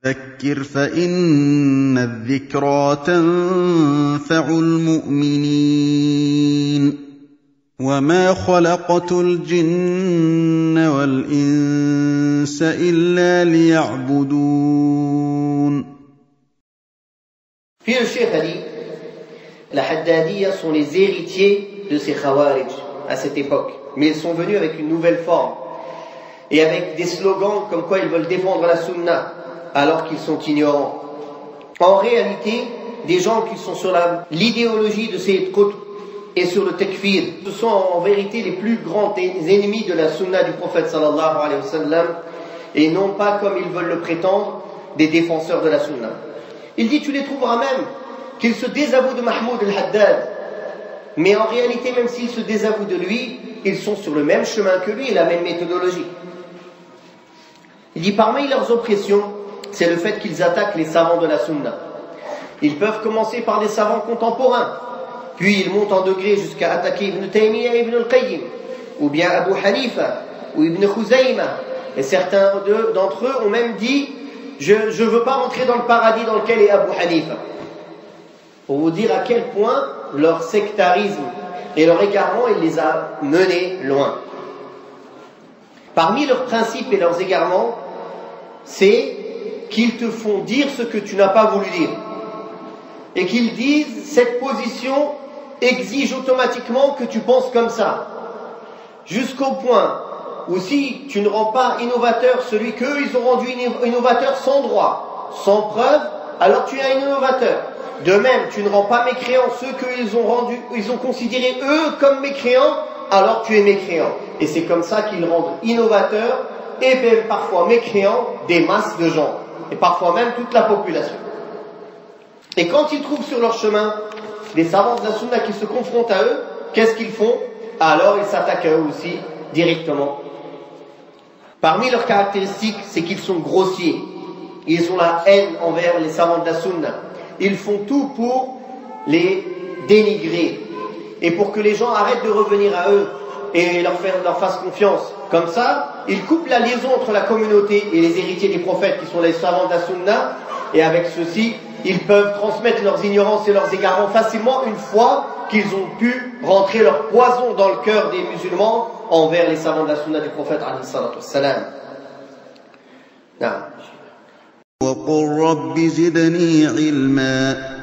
فذكر فإن الذكرى تنفع المؤمنين وما خلقت الجن والإنس إلا ليعبدون. Puis le cheikh a dit, la Haddadiyya sont les héritiers de ces Khawarij à cette époque, mais ils sont venus avec une nouvelle forme et avec des slogans comme quoi ils veulent défendre la Sunna alors qu'ils sont ignorants. En réalité, des gens qui sont sur l'idéologie de Sayyid Qutb et sur le takfir, ce sont en vérité les plus grands ennemis de la Sunna du prophète sallallahu alayhi wa sallam et non pas, comme ils veulent le prétendre, des défenseurs de la Sunna. Il dit, tu les trouveras même qu'ils se désavouent de Mahmoud al-Haddad, mais en réalité, même s'ils se désavouent de lui, ils sont sur le même chemin que lui et la même méthodologie. Il dit, parmi leurs oppressions, c'est le fait qu'ils attaquent les savants de la Sunna. Ils peuvent commencer par des savants contemporains, puis ils montent en degré jusqu'à attaquer Ibn Taymiyyah et Ibn al-Qayyim, ou bien Abu Hanifa, ou Ibn Khuzayma, et certains d'entre eux ont même dit, je ne veux pas rentrer dans le paradis dans lequel est Abu Hanifa. Pour vous dire à quel point leur sectarisme et leur égarement, il les a menés loin. Parmi leurs principes et leurs égarements, c'est qu'ils te font dire ce que tu n'as pas voulu dire. Et qu'ils disent, cette position exige automatiquement que tu penses comme ça. Jusqu'au point où si tu ne rends pas innovateur celui qu'eux ils ont rendu innovateur sans droit, sans preuve, alors tu es un innovateur. De même, tu ne rends pas mécréant ceux qu'ils ont considérés eux comme mécréants, alors tu es mécréant. Et c'est comme ça qu'ils rendent innovateurs et même parfois mécréants des masses de gens, et parfois même toute la population. Et quand ils trouvent sur leur chemin des savants de la Sunna qui se confrontent à eux, qu'est-ce qu'ils font? Alors ils s'attaquent à eux aussi directement. Parmi leurs caractéristiques, c'est qu'ils sont grossiers. Ils ont la haine envers les savants de la Sunna. Ils font tout pour les dénigrer et pour que les gens arrêtent de revenir à eux et leur fassent confiance. Comme ça, ils coupent la liaison entre la communauté et les héritiers des prophètes qui sont les savants de la Sunna, et avec ceci, ils peuvent transmettre leurs ignorances et leurs égarements facilement une fois qu'ils ont pu rentrer leur poison dans le cœur des musulmans envers les savants de la Sunna du prophète alayhi salatu wassalam. وقل رب زدني علما